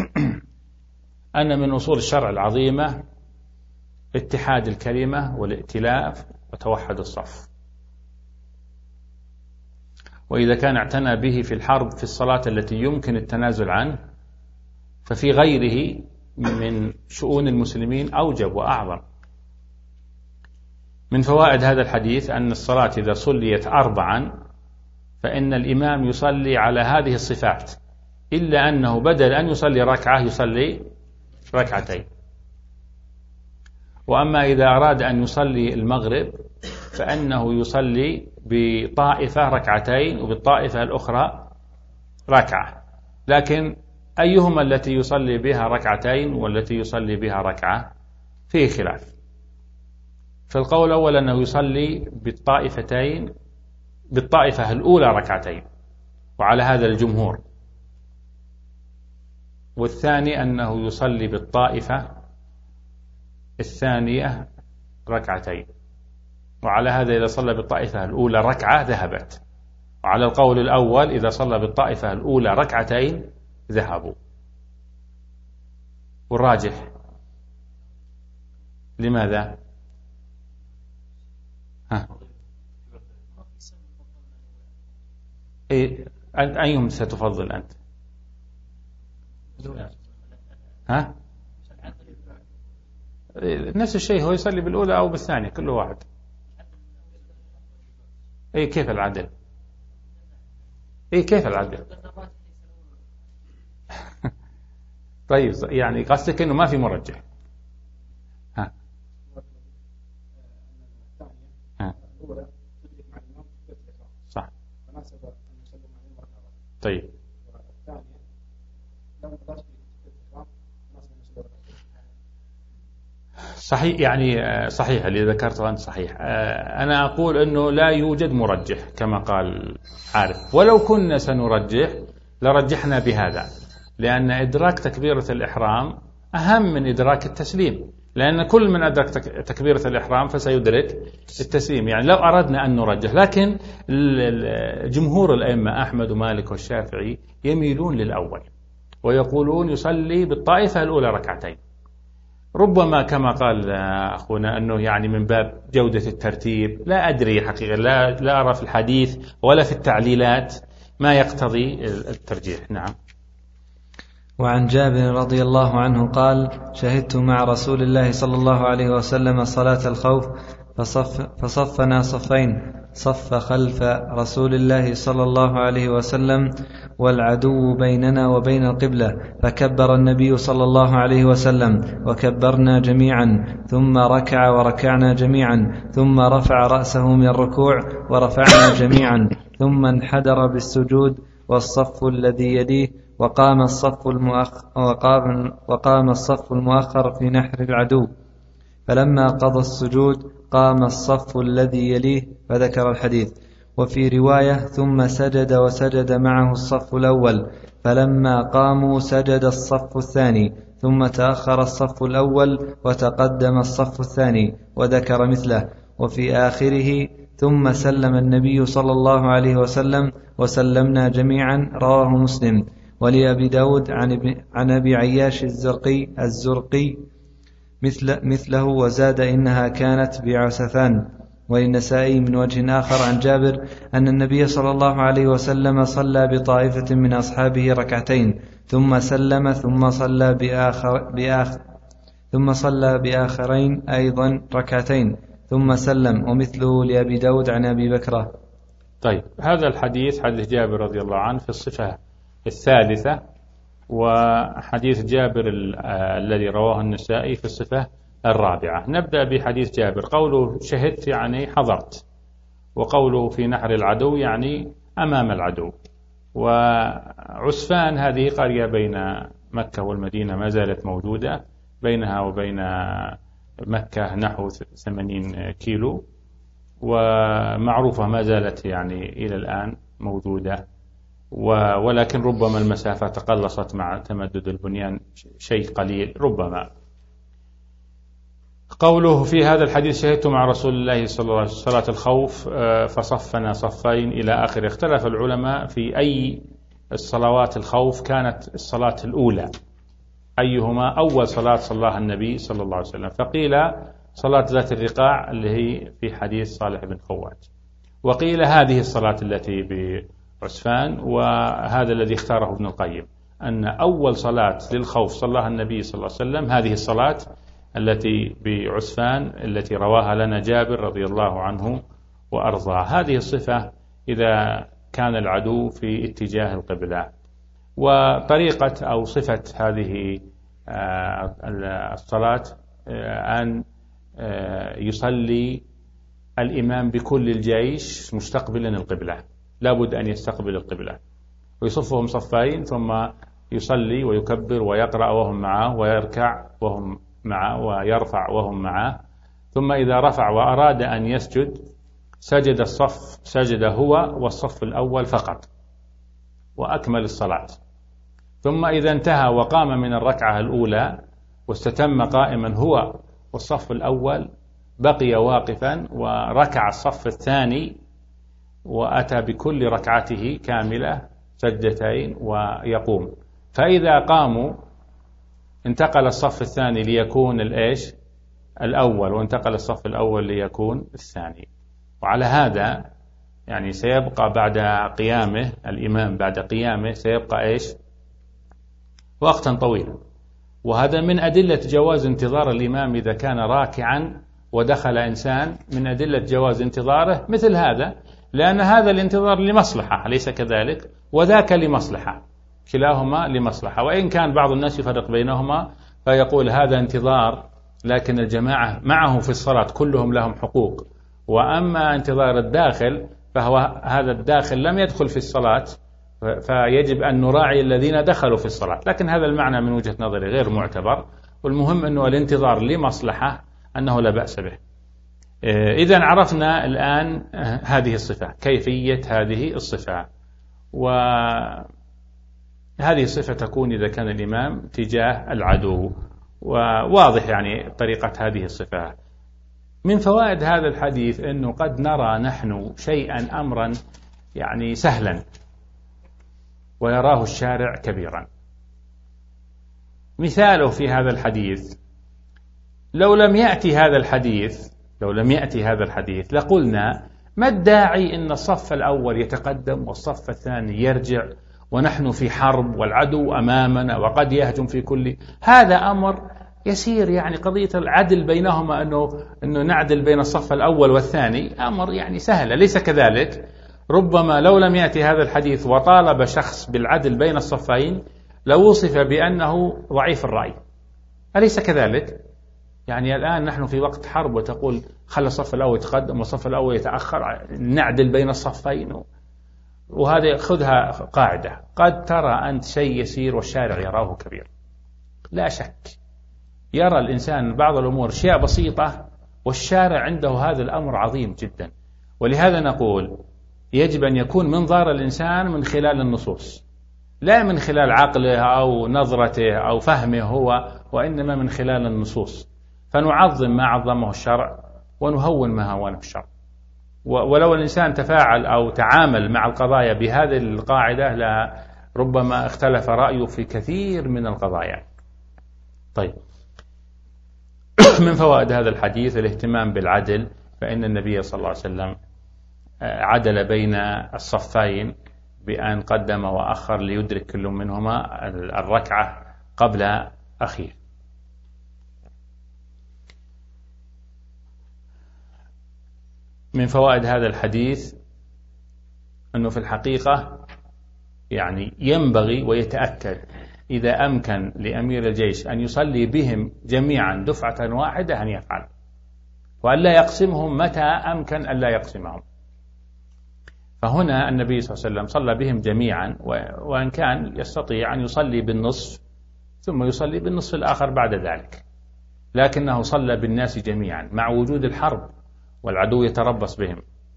أن من أصول الشرع العظيمة اتحاد الكلمة والائتلاف وتوحد الصف، وإذا كان اعتنى به في الحرب في الصلاة التي يمكن التنازل عنه، ففي غيره من شؤون المسلمين أوجب وأعظم. من فوائد هذا الحديث أن الصلاة إذا صليت أربعا فإن الإمام يصلي على هذه الصفات، إلا أنه بدل أن يصلي ركعة يصلي ركعتين. وأما إذا أراد أن يصلي المغرب فإنه يصلي بطائفة ركعتين وبالطائفة الأخرى ركعة، لكن أيهما التي يصلي بها ركعتين والتي يصلي بها ركعة فيه خلاف. فالقول الأول أنه يصلي بالطائفتين بالطائفة الأولى ركعتين، وعلى هذا الجمهور. والثاني أنه يصلي بالطائفة الثانية ركعتين، وعلى هذا إذا صلى بالطائفة الأولى ركعة ذهبت، وعلى القول الأول إذا صلى بالطائفة الأولى ركعتين ذهبوا. والراجح لماذا؟ ها؟ إيه أيهم ستفضل أنت؟ ها؟ نفس الشيء، هو يصلي بالأولى أو بالثانية كل واحد. إيه كيف العدل؟ إيه كيف العدل؟ طيب يعني قصدك إنه ما في مرجح. ها؟ ها؟ صح. طيب. صحيح، يعني صحيح اللي ذكرته أنت صحيح. أنا أقول أنه لا يوجد مرجح كما قال عارف، ولو كنا سنرجح لرجحنا بهذا، لأن إدراك تكبيرة الإحرام أهم من إدراك التسليم، لأن كل من أدرك تكبيرة الإحرام فسيدرك التسليم. يعني لو أردنا أن نرجح، لكن جمهور الأئمة أحمد ومالك والشافعي يميلون للأول ويقولون يصلي بالطائفة الأولى ركعتين. ربما كما قال أخونا أنه يعني من باب جودة الترتيب، لا أدري حقيقة، لا, لا أرى في الحديث ولا في التعليلات ما يقتضي الترجيح. نعم. وعن جابر رضي الله عنه قال: شهدت مع رسول الله صلى الله عليه وسلم صلاة الخوف فصف فصفنا صفين، صف خلف رسول الله صلى الله عليه وسلم والعدو بيننا وبين القبلة، فكبر النبي صلى الله عليه وسلم وكبرنا جميعا، ثم ركع وركعنا جميعا، ثم رفع رأسه من الركوع ورفعنا جميعا، ثم انحدر بالسجود والصف الذي يليه، وقام الصف المؤخر وقام, وقام الصف المؤخر في نحر العدو، فلما قضى السجود قام الصف الذي يليه، فذكر الحديث. وفي رواية: ثم سجد وسجد معه الصف الأول، فلما قاموا سجد الصف الثاني، ثم تأخر الصف الأول وتقدم الصف الثاني، وذكر مثله. وفي آخره: ثم سلم النبي صلى الله عليه وسلم وسلمنا جميعا، رواه مسلم. ولأبي داود عن أبي عياش الزرقي الزرقي مثل مثله وزاد: إنها كانت بعسفان. وللنسائي من وجه آخر عن جابر أن النبي صلى الله عليه وسلم صلى بطائفة من أصحابه ركعتين، ثم سلم، ثم صلى بآخر بآخر ثم صلى بآخرين أيضا ركعتين، ثم سلم. ومثله لأبي داود عن أبي بكرة. طيب، هذا الحديث حديث جابر رضي الله عنه في الصفة الثالثة، وحديث جابر الذي رواه النسائي في الصفة الرابعة. نبدأ بحديث جابر. قوله شهدت يعني حضرت، وقوله في نحر العدو يعني أمام العدو. وعسفان هذه قرية بين مكة والمدينة ما زالت موجودة، بينها وبين مكة نحو ثمانين كيلو، ومعروفة ما زالت يعني إلى الآن موجودة، ولكن ربما المسافة تقلصت مع تمدد البنيان شيء قليل ربما. قوله في هذا الحديث شهدت مع رسول الله صلى الله عليه وسلم صلاة الخوف فصفنا صفين إلى آخر. اختلف العلماء في أي الصلوات الخوف كانت الصلاة الأولى، أيهما أول صلاة صلاها النبي صلى الله عليه وسلم. فقيل صلاة ذات الرقاع اللي هي في حديث صالح بن خوات، وقيل هذه الصلاة التي بعسفان، وهذا الذي اختاره ابن القيم أن أول صلاة للخوف صلاها النبي صلى الله عليه وسلم هذه الصلاة التي بعسفان التي رواها لنا جابر رضي الله عنه وأرضاه. هذه الصفة إذا كان العدو في اتجاه القبلة. وطريقة أو صفة هذه الصلاة أن يصلي الإمام بكل الجيش مستقبلا القبلة، لابد أن يستقبل القبلة، ويصفهم صفين ثم يصلي ويكبر ويقرأ وهم معه، ويركع وهم معه، ويرفع وهم معه. ثم إذا رفع وأراد أن يسجد سجد الصف، سجد هو والصف الأول فقط وأكمل الصلاة. ثم إذا انتهى وقام من الركعة الأولى واستتم قائما هو والصف الأول، بقي واقفا وركع الصف الثاني وأتى بكل ركعته كاملة سجدتين ويقوم. فإذا قاموا انتقل الصف الثاني ليكون الإيش الأول، وانتقل الصف الأول ليكون الثاني. وعلى هذا يعني سيبقى بعد قيامه الإمام، بعد قيامه سيبقى إيش وقتا طويلا. وهذا من أدلة جواز انتظار الإمام إذا كان راكعا ودخل إنسان، من أدلة جواز انتظاره مثل هذا، لأن هذا الانتظار لمصلحة أليس كذلك، وذاك لمصلحة، كلاهما لمصلحة. وإن كان بعض الناس يفرق بينهما فيقول هذا انتظار لكن الجماعة معه في الصلاة كلهم لهم حقوق، وأما انتظار الداخل فهو هذا الداخل لم يدخل في الصلاة فيجب أن نراعي الذين دخلوا في الصلاة. لكن هذا المعنى من وجهة نظري غير معتبر، والمهم أنه الانتظار لمصلحة أنه لا بأس به. إذن عرفنا الآن هذه الصفة، كيفية هذه الصفة. وهذه الصفة تكون إذا كان الإمام تجاه العدو، وواضح يعني طريقة هذه الصفة. من فوائد هذا الحديث أنه قد نرى نحن شيئا أمرا يعني سهلا ويراه الشارع كبيرا. مثاله في هذا الحديث، لو لم يأتي هذا الحديث لو لم يأتي هذا الحديث لقلنا ما الداعي أن الصف الأول يتقدم والصف الثاني يرجع ونحن في حرب والعدو أمامنا وقد يهجم في كل هذا أمر يسير، يعني قضية العدل بينهما أنه, أنه نعدل بين الصف الأول والثاني أمر يعني سهل، ليس كذلك؟ ربما لو لم يأتي هذا الحديث وطالب شخص بالعدل بين الصفين لوصف بأنه ضعيف الرأي، أليس كذلك؟ يعني الآن نحن في وقت حرب وتقول خلى الصف الأول يتقدم والصف الأول يتأخر، نعدل بين الصفين، وهذا خذها قاعدة. قد ترى أنت شيء يسير والشارع يراه كبير، لا شك يرى الإنسان بعض الأمور شيء بسيطة والشارع عنده هذا الأمر عظيم جدا. ولهذا نقول يجب أن يكون منظار الإنسان من خلال النصوص، لا من خلال عقله أو نظرته أو فهمه هو، وإنما من خلال النصوص، فنعظم ما عظمه الشرع ونهون ما هونه الشرع. ولو الإنسان تفاعل أو تعامل مع القضايا بهذه القاعدة لا ربما اختلف رأيه في كثير من القضايا. طيب، من فوائد هذا الحديث الاهتمام بالعدل، فإن النبي صلى الله عليه وسلم عدل بين الصفين بأن قدم وأخر ليدرك كل منهما الركعة قبل أخيه. من فوائد هذا الحديث أنه في الحقيقة يعني ينبغي ويتأكد إذا أمكن لأمير الجيش أن يصلي بهم جميعا دفعة واحدة أن يفعل، وأن لا يقسمهم متى أمكن أن لا يقسمهم. فهنا النبي صلى الله عليه وسلم صلى بهم جميعا، وأن كان يستطيع أن يصلي بالنصف ثم يصلي بالنصف الآخر بعد ذلك، لكنه صلى بالناس جميعا مع وجود الحرب والعدو يتربص بهم.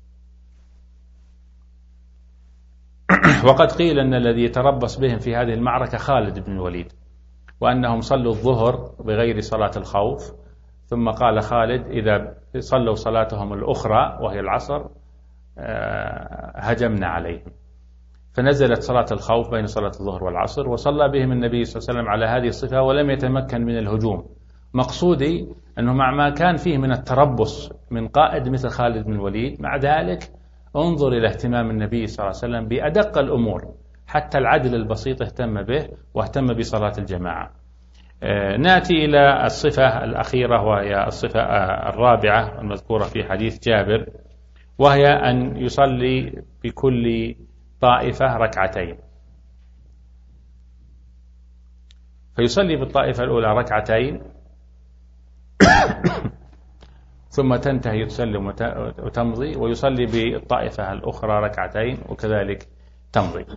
وقد قيل أن الذي يتربص بهم في هذه المعركة خالد بن الوليد، وأنهم صلوا الظهر بغير صلاة الخوف، ثم قال خالد إذا صلوا صلاتهم الأخرى وهي العصر هجمنا عليهم، فنزلت صلاة الخوف بين صلاة الظهر والعصر، وصلى بهم النبي صلى الله عليه وسلم على هذه الصفة ولم يتمكن من الهجوم. مقصودي أنه مع ما كان فيه من التربص من قائد مثل خالد بن الوليد، مع ذلك انظر إلى اهتمام النبي صلى الله عليه وسلم بأدق الأمور، حتى العدل البسيط اهتم به واهتم بصلاة الجماعة. آه نأتي إلى الصفة الأخيرة وهي الصفة آه الرابعة المذكورة في حديث جابر، وهي أن يصلي بكل طائفة ركعتين، فيصلي بالطائفة الأولى ركعتين ثم تنتهي تسلم وتمضي، ويصلي بالطائفة الأخرى ركعتين وكذلك تمضي.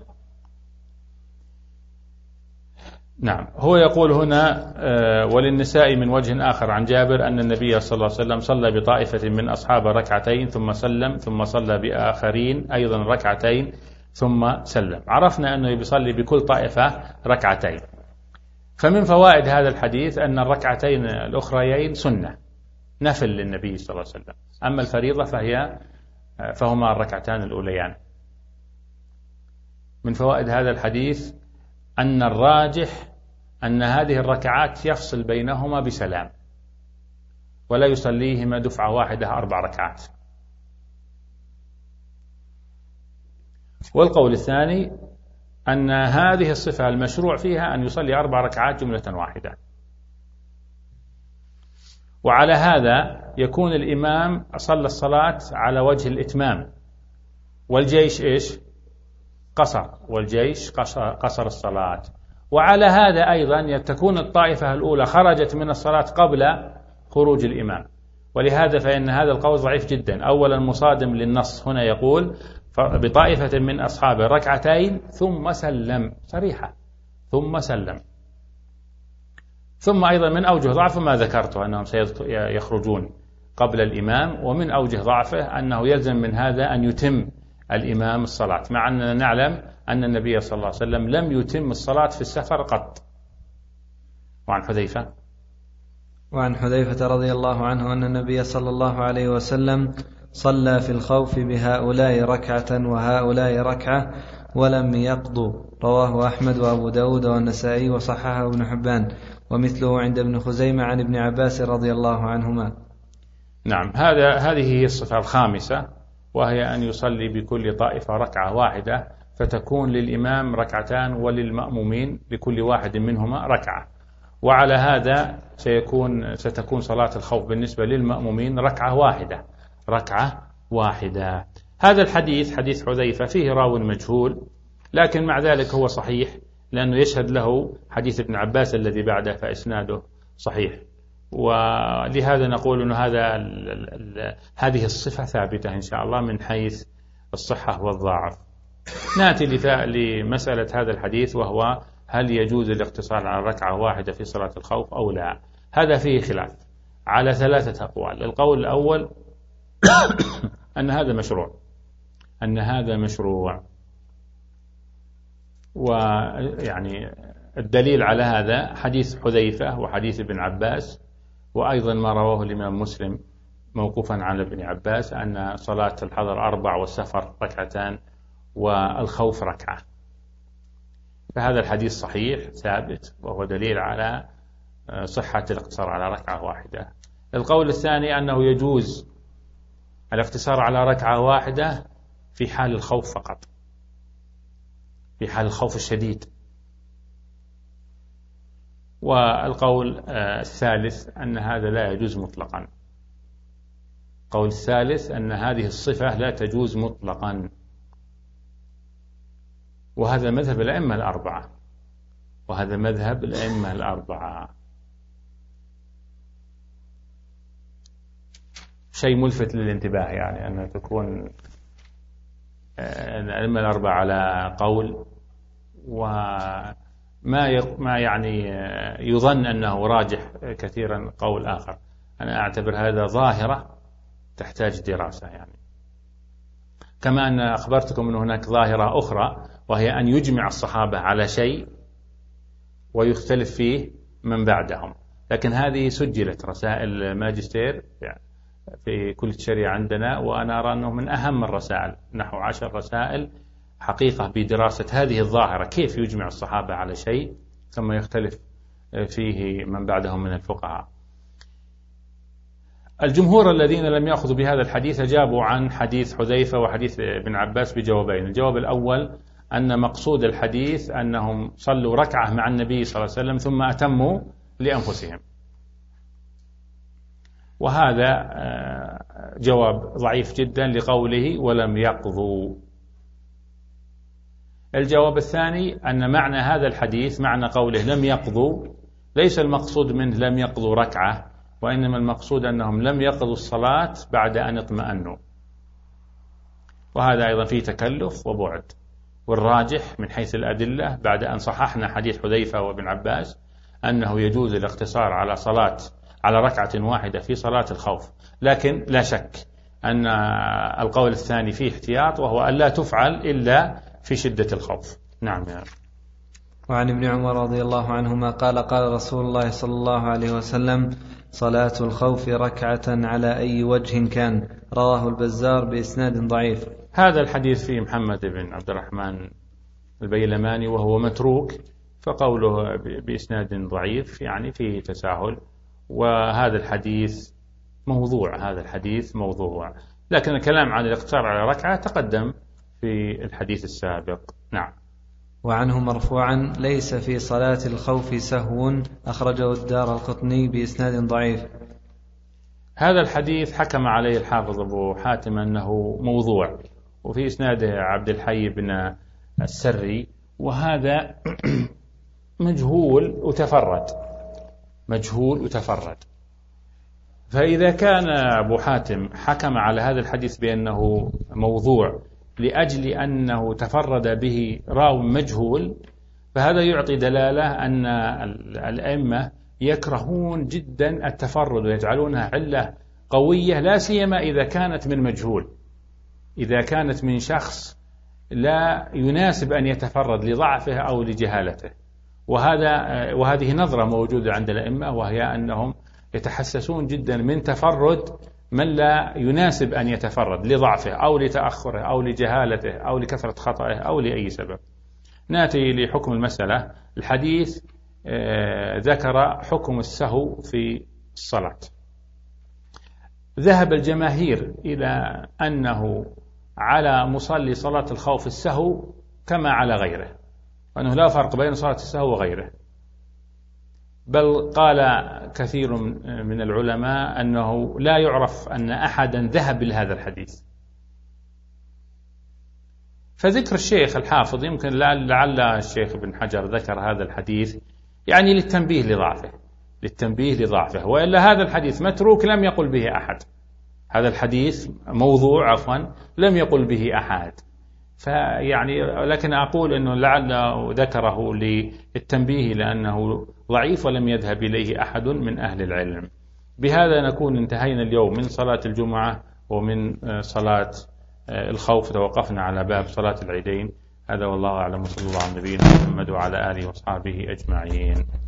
نعم. هو يقول هنا وللنساء من وجه آخر عن جابر أن النبي صلى الله عليه وسلم صلى بطائفة من أصحاب ركعتين ثم سلم، ثم صلى بآخرين أيضا ركعتين ثم سلم. عرفنا أنه يصلي بكل طائفة ركعتين. فمن فوائد هذا الحديث أن الركعتين الأخريين سنة نفل للنبي صلى الله عليه وسلم، أما الفريضة فهي فهما الركعتان الأوليان. من فوائد هذا الحديث أن الراجح أن هذه الركعات يفصل بينهما بسلام، ولا يصليهما دفعة واحدة أربع ركعات. والقول الثاني أن هذه الصفة المشروع فيها أن يصلي أربع ركعات جملة واحدة، وعلى هذا يكون الإمام صلى الصلاة على وجه الإتمام، والجيش إيش؟ قصر، والجيش قصر, قصر الصلاة. وعلى هذا أيضا تكون الطائفة الأولى خرجت من الصلاة قبل خروج الإمام، ولهذا فإن هذا القول ضعيف جدا. أولا مصادم للنص، هنا يقول بطائفة من أصحاب ركعتين ثم سلم، صريحة ثم سلم. ثم أيضا من أوجه ضعفه ما ذكرته أنهم سيخرجون قبل الإمام، ومن أوجه ضعفه أنه يلزم من هذا أن يتم الإمام الصلاة، مع أننا نعلم أن النبي صلى الله عليه وسلم لم يتم الصلاة في السفر قط. وعن حذيفة وعن حذيفة رضي الله عنه أن النبي صلى الله عليه وسلم صلى في الخوف بهؤلاء ركعة وهؤلاء ركعة ولم يقضوا، رواه أحمد وأبو داود والنسائي وصححه ابن حبان، ومثله عند ابن خزيمة عن ابن عباس رضي الله عنهما. نعم. هذا هذه هي الصفة الخامسة، وهي أن يصلي بكل طائفة ركعة واحدة، فتكون للإمام ركعتان وللمأمومين لكل واحد منهما ركعة. وعلى هذا سيكون ستكون صلاة الخوف بالنسبة للمأمومين ركعة واحدة ركعة واحدة. هذا الحديث حديث حذيفة فيه راو مجهول، لكن مع ذلك هو صحيح لأنه يشهد له حديث ابن عباس الذي بعده، فإسناده صحيح. ولهذا نقول أن هذا ال ال ال هذه الصفة ثابتة إن شاء الله من حيث الصحة والضعف. نأتي لمسألة هذا الحديث، وهو هل يجوز الاقتصار على ركعة واحدة في صلاة الخوف أو لا؟ هذا فيه خلاف على ثلاثة أقوال. القول الأول أن هذا مشروع أن هذا مشروع ويعني الدليل على هذا حديث حذيفة وحديث ابن عباس، وأيضا ما رواه الإمام مسلم موقوفا على ابن عباس أن صلاة الحضر أربع والسفر ركعتان والخوف ركعة. فهذا الحديث صحيح ثابت، وهو دليل على صحة الاقتصار على ركعة واحدة. القول الثاني أنه يجوز الاقتصار على ركعة واحدة في حال الخوف فقط، في حال الخوف الشديد. والقول الثالث أن هذا لا يجوز مطلقا. القول الثالث أن هذه الصفة لا تجوز مطلقا، وهذا مذهب الأئمة الأربعة وهذا مذهب الأئمة الأربعة. شيء ملفت للانتباه يعني أن تكون الأئمة الأربعة على قول، وما ما يعني يظن أنه راجح كثيرا قول آخر. أنا أعتبر هذا ظاهرة تحتاج دراسة يعني. كما أن أخبرتكم أن هناك ظاهرة أخرى، وهي أن يجمع الصحابة على شيء ويختلف فيه من بعدهم، لكن هذه سجلت رسائل ماجستير في كل الشريعة عندنا، وأنا أرى أنه من أهم الرسائل، نحو عشر رسائل حقيقة بدراسة هذه الظاهرة، كيف يجمع الصحابة على شيء ثم يختلف فيه من بعدهم من الفقهاء. الجمهور الذين لم يأخذوا بهذا الحديث جابوا عن حديث حذيفة وحديث ابن عباس بجوابين. الجواب الأول أن مقصود الحديث أنهم صلوا ركعة مع النبي صلى الله عليه وسلم ثم أتموا لأنفسهم، وهذا جواب ضعيف جدا لقوله ولم يقضوا. الجواب الثاني أن معنى هذا الحديث معنى قوله لم يقضوا ليس المقصود منه لم يقضوا ركعة، وإنما المقصود أنهم لم يقضوا الصلاة بعد أن اطمأنوا، وهذا أيضا فيه تكلف وبعد. والراجح من حيث الأدلة بعد أن صححنا حديث حذيفة وابن عباس أنه يجوز الاقتصار على صلاة على ركعة واحدة في صلاة الخوف، لكن لا شك أن القول الثاني فيه احتياط، وهو أن لا تفعل إلا في شدة الخوف. نعم يا رب. وعن ابن عمر رضي الله عنهما قال قال رسول الله صلى الله عليه وسلم صلاة الخوف ركعة على أي وجه كان، رواه البزار بإسناد ضعيف. هذا الحديث فيه محمد بن عبد الرحمن البيلماني وهو متروك، فقوله بإسناد ضعيف يعني فيه تساهل، وهذا الحديث موضوع هذا الحديث موضوع لكن الكلام عن الاقتصار على ركعة تقدم في الحديث السابق. نعم. وعنه مرفوعا ليس في صلاة الخوف سهو، أخرجه الدار القطني بإسناد ضعيف. هذا الحديث حكم عليه الحافظ أبو حاتم أنه موضوع، وفي إسناده عبد الحي بن السري، وهذا مجهول وتفرد مجهول وتفرد فإذا كان أبو حاتم حكم على هذا الحديث بأنه موضوع لأجل أنه تفرد به راو مجهول، فهذا يعطي دلالة أن الأئمة يكرهون جدا التفرد ويجعلونها علة قوية، لا سيما إذا كانت من مجهول، إذا كانت من شخص لا يناسب أن يتفرد لضعفه أو لجهالته. وهذا وهذه نظرة موجودة عند الأئمة، وهي أنهم يتحسسون جدا من تفرد من لا يناسب أن يتفرد لضعفه أو لتأخره أو لجهالته أو لكثرة خطأه أو لأي سبب. نأتي لحكم المسألة. الحديث ذكر حكم السهو في الصلاة. ذهب الجماهير إلى أنه على مصلي صلاة الخوف السهو كما على غيره، وأنه لا فرق بين صلاة السهو وغيره، بل قال كثير من العلماء أنه لا يعرف أن أحدا ذهب لهذا الحديث. فذكر الشيخ الحافظ يمكن لعل الشيخ ابن حجر ذكر هذا الحديث يعني للتنبيه لضعفه للتنبيه لضعفه وإلا هذا الحديث متروك لم يقل به أحد. هذا الحديث موضوع عفوا لم يقل به أحد، فيعني لكن أقول أنه لعل ذكره للتنبيه لأنه ضعيف ولم يذهب إليه أحد من أهل العلم. بهذا نكون انتهينا اليوم من صلاة الجمعة ومن صلاة الخوف، توقفنا على باب صلاة العيدين. هذا والله أعلم، صلى الله على نبينا محمد وعلى آله وصحبه أجمعين.